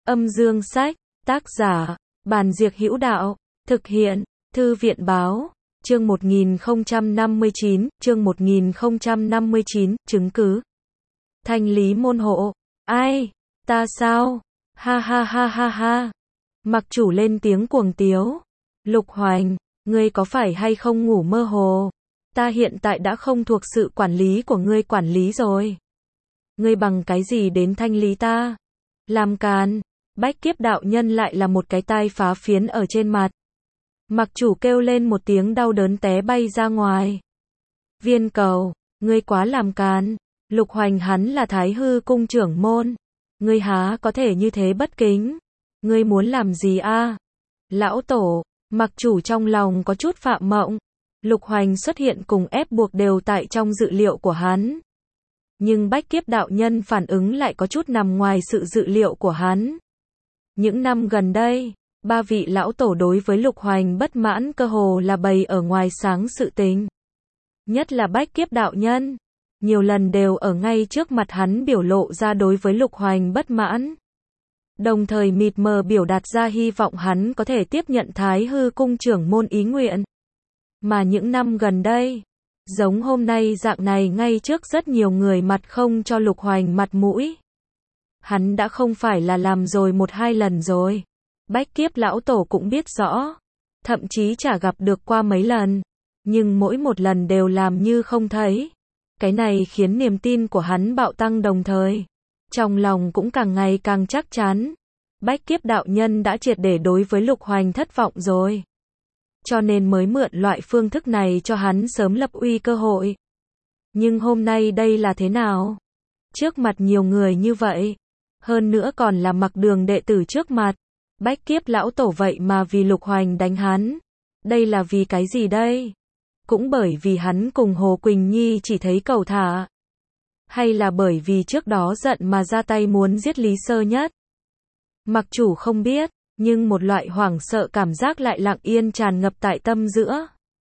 Âm dương sách, tác giả, Bàn Diệc Hữu Đạo, thực hiện, Thư viện báo, chương 1059, chứng cứ. Thanh lý môn hộ, ai, ta sao, ha ha ha ha ha. Mặc chủ lên tiếng cuồng tiếu, Lục Hoành, ngươi có phải hay không ngủ mơ hồ, ta hiện tại đã không thuộc sự quản lý của ngươi quản lý rồi. Ngươi bằng cái gì đến thanh lý ta? Làm càn. Bách Kiếp đạo nhân lại là một cái tai phá phiến ở trên mặt. Mặc chủ kêu lên một tiếng đau đớn té bay ra ngoài. Viên Cầu, ngươi quá làm càn. Lục Hoành hắn là Thái Hư cung trưởng môn. Ngươi há có thể như thế bất kính. Ngươi muốn làm gì a? Lão tổ, mặc chủ trong lòng có chút phạm mộng. Lục Hoành xuất hiện cùng ép buộc đều tại trong dự liệu của hắn. Nhưng Bách Kiếp đạo nhân phản ứng lại có chút nằm ngoài sự dự liệu của hắn. Những năm gần đây, ba vị lão tổ đối với Lục Hoành bất mãn cơ hồ là bày ở ngoài sáng sự tình. Nhất là Bách Kiếp đạo nhân, nhiều lần đều ở ngay trước mặt hắn biểu lộ ra đối với Lục Hoành bất mãn. Đồng thời mịt mờ biểu đạt ra hy vọng hắn có thể tiếp nhận Thái Hư cung trưởng môn ý nguyện. Mà những năm gần đây, giống hôm nay dạng này ngay trước rất nhiều người mặt không cho Lục Hoành mặt mũi. Hắn đã không phải là làm rồi một hai lần rồi. Bách Kiếp lão tổ cũng biết rõ. Thậm chí chả gặp được qua mấy lần. Nhưng mỗi một lần đều làm như không thấy. Cái này khiến niềm tin của hắn bạo tăng đồng thời. Trong lòng cũng càng ngày càng chắc chắn. Bách Kiếp đạo nhân đã triệt để đối với Lục Hoành thất vọng rồi. Cho nên mới mượn loại phương thức này cho hắn sớm lập uy cơ hội. Nhưng hôm nay đây là thế nào? Trước mặt nhiều người như vậy. Hơn nữa còn là Mặc Đường đệ tử trước mặt. Bách Kiếp lão tổ vậy mà vì Lục Hoành đánh hắn. Đây là vì cái gì đây? Cũng bởi vì hắn cùng Hồ Quỳnh Nhi chỉ thấy cầu thả. Hay là bởi vì trước đó giận mà ra tay muốn giết Lý Sơ Nhất? Mặc chủ không biết, nhưng một loại hoảng sợ cảm giác lại lặng yên tràn ngập tại tâm giữa.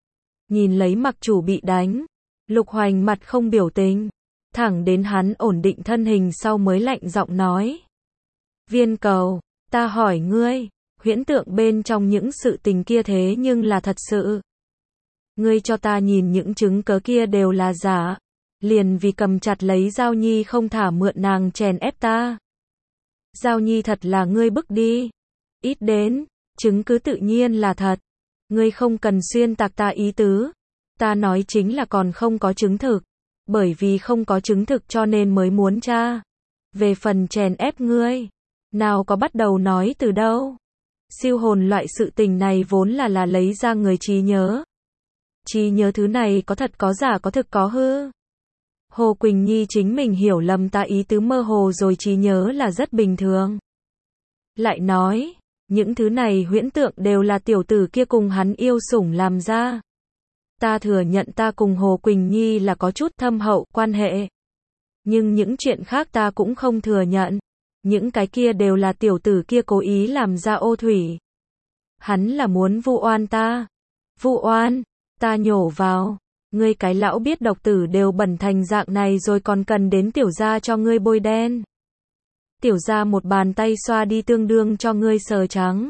Nhìn lấy Mặc chủ bị đánh, Lục Hoành mặt không biểu tình. Thẳng đến hắn ổn định thân hình sau mới lạnh giọng nói. Viên Cầu, ta hỏi ngươi, huyễn tượng bên trong những sự tình kia thế nhưng là thật sự. Ngươi cho ta nhìn những chứng cớ kia đều là giả. Liền vì cầm chặt lấy Giao Nhi không thả mượn nàng chèn ép ta. Giao Nhi thật là ngươi bức đi. Ít đến, chứng cứ tự nhiên là thật. Ngươi không cần xuyên tạc ta ý tứ. Ta nói chính là còn không có chứng thực. Bởi vì không có chứng thực cho nên mới muốn tra. Về phần chèn ép ngươi, nào có bắt đầu nói từ đâu. Siêu hồn loại sự tình này vốn là lấy ra người trí nhớ. Trí nhớ thứ này có thật có giả có thực có hư. Hồ Quỳnh Nhi chính mình hiểu lầm ta ý tứ mơ hồ rồi trí nhớ là rất bình thường. Lại nói, những thứ này huyễn tượng đều là tiểu tử kia cùng hắn yêu sủng làm ra. Ta thừa nhận ta cùng Hồ Quỳnh Nhi là có chút thâm hậu quan hệ. Nhưng những chuyện khác ta cũng không thừa nhận. Những cái kia đều là tiểu tử kia cố ý làm ra ô thủy. Hắn là muốn vu oan ta. Vu oan, ta nhổ vào. Ngươi cái lão biết độc tử đều bẩn thành dạng này rồi còn cần đến tiểu gia cho ngươi bôi đen. Tiểu gia một bàn tay xoa đi tương đương cho ngươi sờ trắng.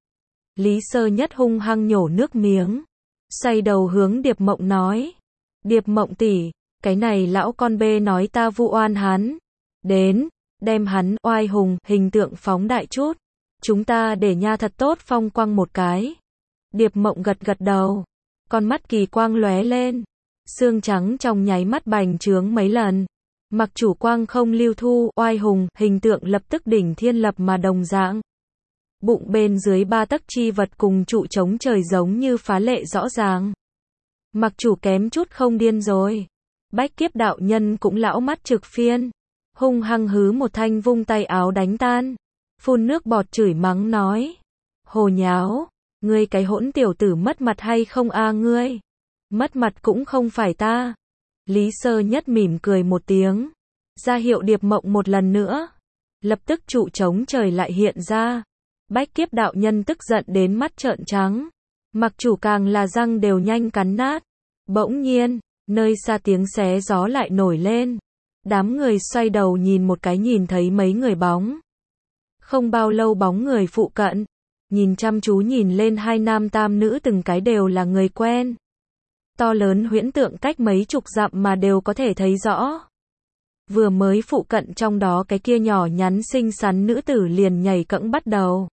Lý Sơ Nhất hung hăng nhổ nước miếng. Xoay đầu hướng Điệp Mộng nói. Điệp Mộng tỷ, cái này lão con bê nói ta vu oan hắn. Đến, đem hắn oai hùng hình tượng phóng đại chút. Chúng ta để nha thật tốt phong quang một cái. Điệp Mộng gật gật đầu. Con mắt kỳ quang lóe lên. Xương trắng trong nháy mắt bành trướng mấy lần. Mặc chủ quang không lưu thu, oai hùng, hình tượng lập tức đỉnh thiên lập mà đồng dạng. Bụng bên dưới 3 tấc chi vật cùng trụ chống trời giống như phá lệ rõ ràng. Mặc chủ kém chút không điên rồi. Bách Kiếp đạo nhân cũng lão mắt trực phiên. Hung hăng hứ một thanh vung tay áo đánh tan. Phun nước bọt chửi mắng nói. Hồ nháo, ngươi cái hỗn tiểu tử mất mặt hay không a ngươi? Mất mặt cũng không phải ta. Lý Sơ Nhất mỉm cười một tiếng. Ra hiệu Điệp Mộng một lần nữa. Lập tức trụ chống trời lại hiện ra. Bách Kiếp đạo nhân tức giận đến mắt trợn trắng. Mặc chủ càng là răng đều nhanh cắn nát. Bỗng nhiên, nơi xa tiếng xé gió lại nổi lên. Đám người xoay đầu nhìn một cái nhìn thấy mấy người bóng. Không bao lâu bóng người phụ cận, nhìn chăm chú nhìn lên hai nam tam nữ từng cái đều là người quen. To lớn huyễn tượng cách mấy chục dặm mà đều có thể thấy rõ. Vừa mới phụ cận trong đó cái kia nhỏ nhắn xinh xắn nữ tử liền nhảy cẫng bắt đầu.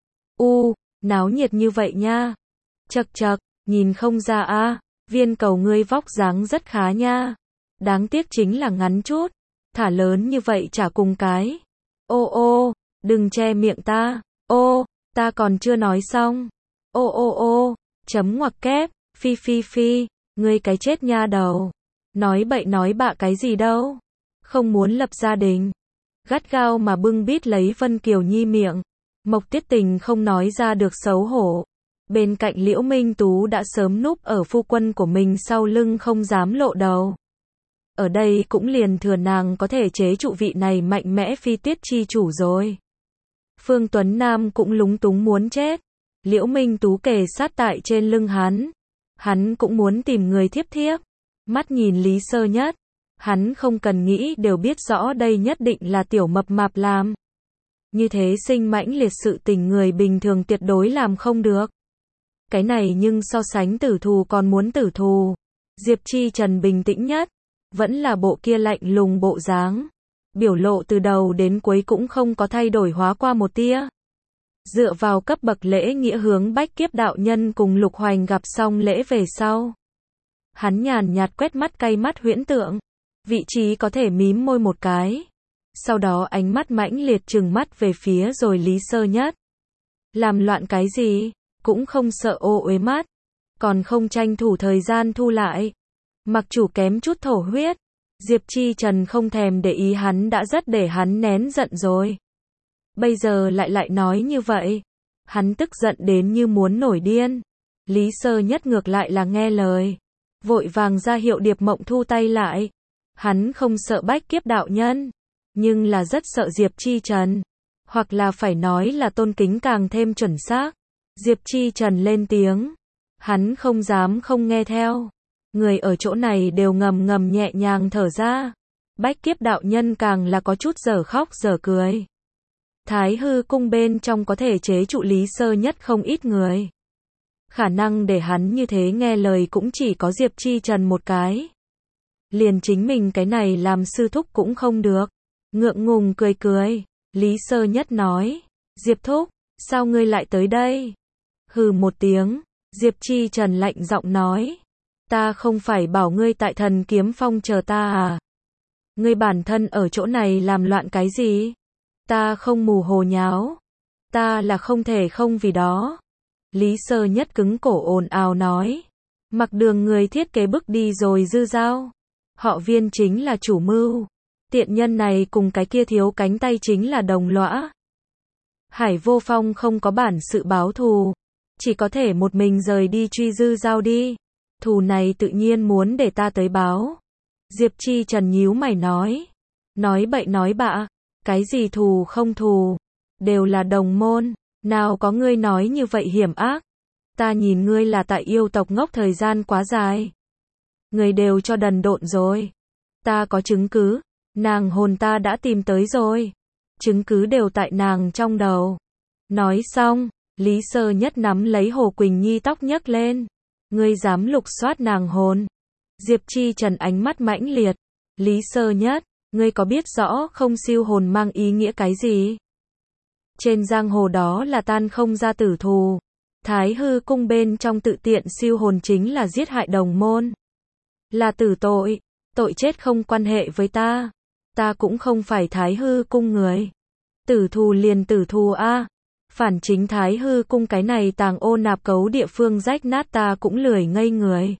Náo nhiệt như vậy nha. Chậc chậc, nhìn không ra a, viên cầu ngươi vóc dáng rất khá nha. Đáng tiếc chính là ngắn chút, thả lớn như vậy chả cùng cái. Đừng che miệng ta. Ta còn chưa nói xong. Chấm ngoặc kép, phi, ngươi cái chết nha đầu. Nói bậy nói bạ cái gì đâu. Không muốn lập gia đình. Gắt gao mà bưng bít lấy Vân Kiều Nhi miệng. Mộc Tiết Tình không nói ra được xấu hổ. Bên cạnh Liễu Minh Tú đã sớm núp ở phu quân của mình sau lưng không dám lộ đầu. Ở đây cũng liền thừa nàng có thể chế trụ vị này mạnh mẽ phi tiết chi chủ rồi. Phương Tuấn Nam cũng lúng túng muốn chết. Liễu Minh Tú kề sát tại trên lưng hắn. Hắn cũng muốn tìm người thiếp thiếp. Mắt nhìn Lý Sơ Nhất. Hắn không cần nghĩ đều biết rõ đây nhất định là tiểu mập mạp làm. Như thế sinh mãnh liệt sự tình người bình thường tuyệt đối làm không được. Cái này nhưng so sánh tử thù còn muốn tử thù. Diệp Chi Trần bình tĩnh nhất. Vẫn là bộ kia lạnh lùng bộ dáng. Biểu lộ từ đầu đến cuối cũng không có thay đổi hóa qua một tia. Dựa vào cấp bậc lễ nghĩa hướng Bách Kiếp đạo nhân cùng Lục Hoành gặp xong lễ về sau. Hắn nhàn nhạt quét mắt cay mắt huyễn tượng. Vị trí có thể mím môi một cái. Sau đó ánh mắt mãnh liệt trừng mắt về phía rồi Lý Sơ Nhất. Làm loạn cái gì? Cũng không sợ ô uế mắt. Còn không tranh thủ thời gian thu lại. Mặc chủ kém chút thổ huyết. Diệp Chi Trần không thèm để ý hắn đã rất để hắn nén giận rồi. Bây giờ lại nói như vậy. Hắn tức giận đến như muốn nổi điên. Lý Sơ Nhất ngược lại là nghe lời. Vội vàng ra hiệu Điệp Mộng thu tay lại. Hắn không sợ Bách Kiếp đạo nhân. Nhưng là rất sợ Diệp Chi Trần. Hoặc là phải nói là tôn kính càng thêm chuẩn xác. Diệp Chi Trần lên tiếng. Hắn không dám không nghe theo. Người ở chỗ này đều ngầm nhẹ nhàng thở ra. Bách Kiếp đạo nhân càng là có chút dở khóc dở cười. Thái hư cung bên trong có thể chế trụ Lý Sơ Nhất không ít người. Khả năng để hắn như thế nghe lời cũng chỉ có Diệp Chi Trần một cái. Liền chính mình cái này làm sư thúc cũng không được. Ngượng ngùng cười. Lý Sơ Nhất nói. Diệp thúc, sao ngươi lại tới đây? Hừ một tiếng. Diệp Chi Trần lạnh giọng nói. Ta không phải bảo ngươi tại Thần Kiếm Phong chờ ta à? Ngươi bản thân ở chỗ này làm loạn cái gì? Ta không mù hồ nháo. Ta là không thể không vì đó. Lý Sơ Nhất cứng cổ ồn ào nói. Mặc Đường người thiết kế bức đi rồi Dư Giao. Họ Viên chính là chủ mưu. Tiện nhân này cùng cái kia thiếu cánh tay chính là đồng lõa. Hải Vô Phong không có bản sự báo thù. Chỉ có thể một mình rời đi truy Dư Giao đi. Thù này tự nhiên muốn để ta tới báo. Diệp Chi Trần nhíu mày nói. Nói bậy nói bạ. Cái gì thù không thù. Đều là đồng môn. Nào có ngươi nói như vậy hiểm ác. Ta nhìn ngươi là tại yêu tộc ngốc thời gian quá dài. Ngươi đều cho đần độn rồi. Ta có chứng cứ. Nàng hồn ta đã tìm tới rồi. Chứng cứ đều tại nàng trong đầu. Nói xong, Lý Sơ Nhất nắm lấy Hồ Quỳnh Nhi tóc nhấc lên. Ngươi dám lục soát nàng hồn. Diệp Chi Trần ánh mắt mãnh liệt. Lý Sơ Nhất, ngươi có biết rõ không siêu hồn mang ý nghĩa cái gì? Trên giang hồ đó là tan không ra tử thù. Thái hư cung bên trong tự tiện siêu hồn chính là giết hại đồng môn. Là tử tội. Tội chết không quan hệ với ta. Ta cũng không phải Thái hư cung người. Tử thù liền tử thù a. Phản chính Thái hư cung cái này tàng ô nạp cấu địa phương rách nát ta cũng lười ngây người.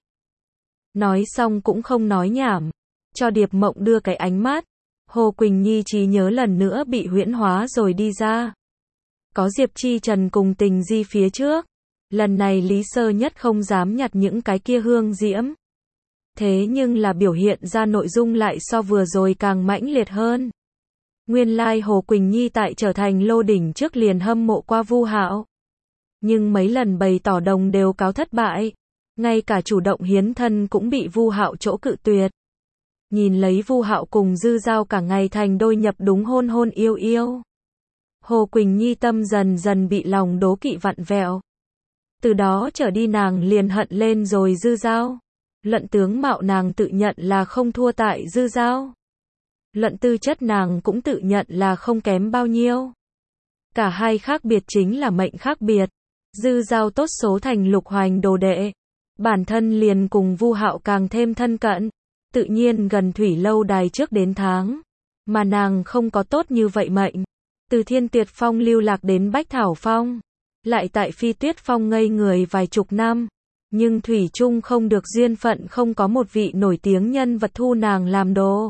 Nói xong cũng không nói nhảm. Cho Điệp Mộng đưa cái ánh mắt. Hồ Quỳnh Nhi trí nhớ lần nữa bị huyễn hóa rồi đi ra. Có Diệp Chi Trần cùng Tình Di phía trước. Lần này Lý Sơ Nhất không dám nhặt những cái kia hương diễm. Thế nhưng là biểu hiện ra nội dung lại so vừa rồi càng mãnh liệt hơn. Nguyên lai Hồ Quỳnh Nhi tại trở thành lô đỉnh trước liền hâm mộ qua Vu Hạo. Nhưng mấy lần bày tỏ đồng đều cáo thất bại. Ngay cả chủ động hiến thân cũng bị Vu Hạo chỗ cự tuyệt. Nhìn lấy Vu Hạo cùng Dư Giao cả ngày thành đôi nhập đúng hôn yêu. Hồ Quỳnh Nhi tâm dần dần bị lòng đố kỵ vặn vẹo. Từ đó trở đi nàng liền hận lên rồi Dư Dao. Luận tướng mạo nàng tự nhận là không thua tại Dư Dao. Luận tư chất nàng cũng tự nhận là không kém bao nhiêu. Cả hai khác biệt chính là mệnh khác biệt. Dư Dao tốt số thành Lục Hoành đồ đệ. Bản thân liền cùng Vu Hạo càng thêm thân cận. Tự nhiên gần Thủy Lâu Đài trước đến tháng. Mà nàng không có tốt như vậy mệnh. Từ Thiên Tuyệt Phong lưu lạc đến Bách Thảo Phong. Lại tại Phi Tuyết Phong ngây người vài chục năm. Nhưng thủy chung không được duyên phận, không có một vị nổi tiếng nhân vật thu nàng làm đồ.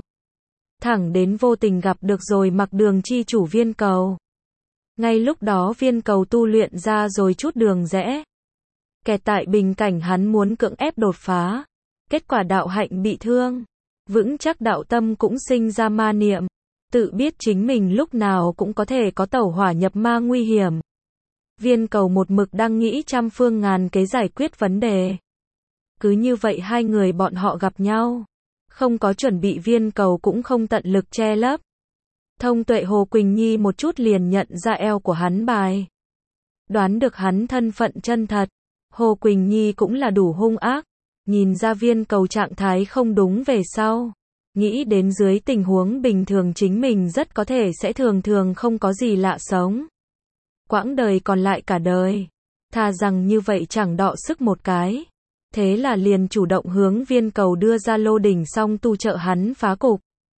Thẳng đến vô tình gặp được rồi Mặc Đường chi chủ Viên Cầu. Ngay lúc đó Viên Cầu tu luyện ra rồi chút đường rẽ. Kẹt tại bình cảnh hắn muốn cưỡng ép đột phá. Kết quả đạo hạnh bị thương. Vững chắc đạo tâm cũng sinh ra ma niệm. Tự biết chính mình lúc nào cũng có thể có tẩu hỏa nhập ma nguy hiểm. Viên Cầu một mực đang nghĩ trăm phương ngàn kế giải quyết vấn đề. Cứ như vậy hai người bọn họ gặp nhau. Không có chuẩn bị Viên Cầu cũng không tận lực che lấp. Thông tuệ Hồ Quỳnh Nhi một chút liền nhận ra eo của hắn bài. Đoán được hắn thân phận chân thật. Hồ Quỳnh Nhi cũng là đủ hung ác. Nhìn ra Viên Cầu trạng thái không đúng về sau. Nghĩ đến dưới tình huống bình thường chính mình rất có thể sẽ thường thường không có gì lạ sống. Quãng đời còn lại cả đời. Thà rằng như vậy chẳng đọ sức một cái. Thế là liền chủ động hướng Viên Cầu đưa ra lô đỉnh xong tu trợ hắn phá cục.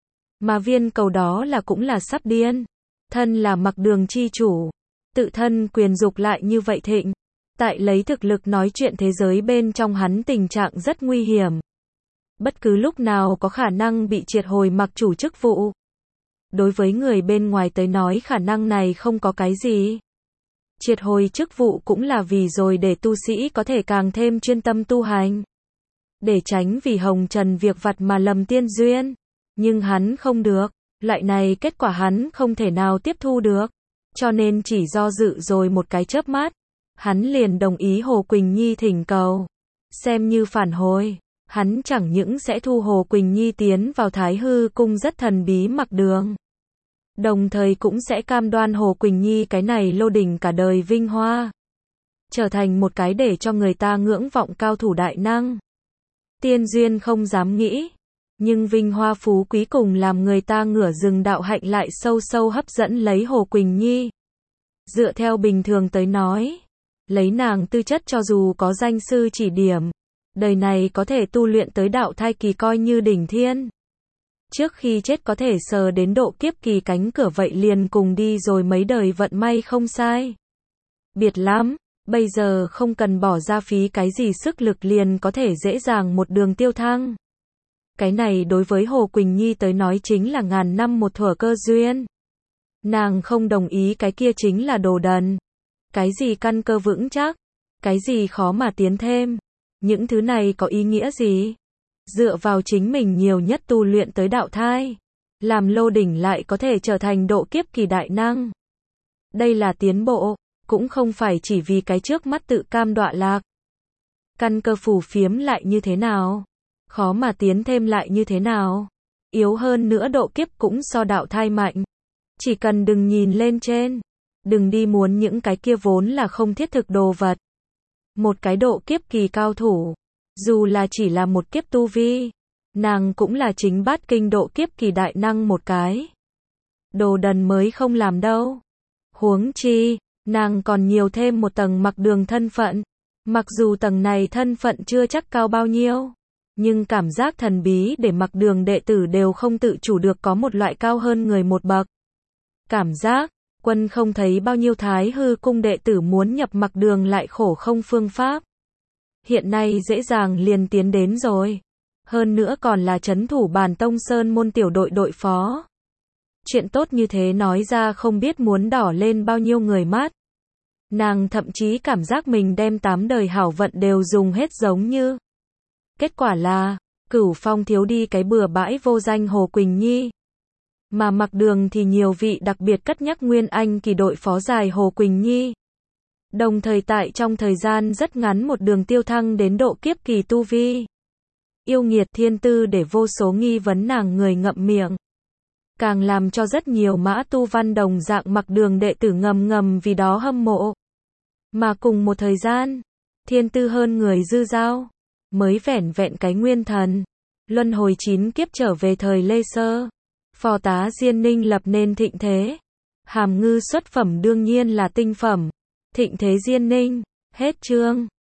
Mà Viên Cầu đó là cũng là sắp điên. Thân là Mặc Đường chi chủ. Tự thân quyền dục lại như vậy thịnh. Tại lấy thực lực nói chuyện thế giới bên trong hắn tình trạng rất nguy hiểm. Bất cứ lúc nào có khả năng bị triệt hồi mặc chủ chức vụ. Đối với người bên ngoài tới nói khả năng này không có cái gì. Triệt hồi chức vụ cũng là vì rồi để tu sĩ có thể càng thêm chuyên tâm tu hành. Để tránh vì hồng trần việc vặt mà lầm tiên duyên. Nhưng hắn không được. Loại này kết quả hắn không thể nào tiếp thu được. Cho nên chỉ do dự rồi một cái chớp mắt. Hắn liền đồng ý Hồ Quỳnh Nhi thỉnh cầu. Xem như phản hồi. Hắn chẳng những sẽ thu Hồ Quỳnh Nhi tiến vào Thái Hư cung rất thần bí Mặc Đường. Đồng thời cũng sẽ cam đoan Hồ Quỳnh Nhi cái này lô đỉnh cả đời vinh hoa. Trở thành một cái để cho người ta ngưỡng vọng cao thủ đại năng. Tiên duyên không dám nghĩ. Nhưng vinh hoa phú quý cùng làm người ta ngửa rừng đạo hạnh lại sâu sâu hấp dẫn lấy Hồ Quỳnh Nhi. Dựa theo bình thường tới nói. Lấy nàng tư chất cho dù có danh sư chỉ điểm. Đời này có thể tu luyện tới đạo thai kỳ coi như đỉnh thiên. Trước khi chết có thể sờ đến độ kiếp kỳ cánh cửa vậy liền cùng đi rồi mấy đời vận may không sai. Biệt lắm, bây giờ không cần bỏ ra phí cái gì sức lực liền có thể dễ dàng một đường tiêu thăng. Cái này đối với Hồ Quỳnh Nhi tới nói chính là ngàn năm một thuở cơ duyên. Nàng không đồng ý cái kia chính là đồ đần. Cái gì căn cơ vững chắc, cái gì khó mà tiến thêm. Những thứ này có ý nghĩa gì? Dựa vào chính mình nhiều nhất tu luyện tới đạo thai. Làm lô đỉnh lại có thể trở thành độ kiếp kỳ đại năng. Đây là tiến bộ, cũng không phải chỉ vì cái trước mắt tự cam đọa lạc. Căn cơ phù phiếm lại như thế nào? Khó mà tiến thêm lại như thế nào? Yếu hơn nữa độ kiếp cũng so đạo thai mạnh. Chỉ cần đừng nhìn lên trên. Đừng đi muốn những cái kia vốn là không thiết thực đồ vật. Một cái độ kiếp kỳ cao thủ. Dù là chỉ là một kiếp tu vi. Nàng cũng là chính bát kinh độ kiếp kỳ đại năng một cái. Đồ đần mới không làm đâu. Huống chi, nàng còn nhiều thêm một tầng Mặc Đường thân phận. Mặc dù tầng này thân phận chưa chắc cao bao nhiêu. Nhưng cảm giác thần bí để Mặc Đường đệ tử đều không tự chủ được có một loại cao hơn người một bậc. Cảm giác, quân không thấy bao nhiêu Thái Hư cung đệ tử muốn nhập Mặc Đường lại khổ không phương pháp. Hiện nay dễ dàng liền tiến đến rồi. Hơn nữa còn là trấn thủ Bản Tông Sơn môn tiểu đội đội phó. Chuyện tốt như thế nói ra không biết muốn đỏ lên bao nhiêu người mắt. Nàng thậm chí cảm giác mình đem 8 đời hảo vận đều dùng hết giống như. Kết quả là, Cửu Phong thiếu đi cái bừa bãi vô danh Hồ Quỳnh Nhi. Mà Mặc Đường thì nhiều vị đặc biệt cất nhắc Nguyên Anh kỳ đội phó dài Hồ Quỳnh Nhi. Đồng thời tại trong thời gian rất ngắn một đường tiêu thăng đến độ kiếp kỳ tu vi. Yêu nghiệt thiên tư để vô số nghi vấn nàng người ngậm miệng. càng làm cho rất nhiều Mã Tu Văn đồng dạng Mặc Đường đệ tử ngầm ngầm vì đó hâm mộ. Mà cùng một thời gian, thiên tư hơn người Dư Dao, mới vẻn vẹn cái nguyên thần, luân hồi 9 kiếp trở về thời Lê Sơ, phò tá Diên Ninh lập nên thịnh thế. Hàm Ngư xuất phẩm đương nhiên là tinh phẩm, thịnh thế Diên Ninh, hết chương.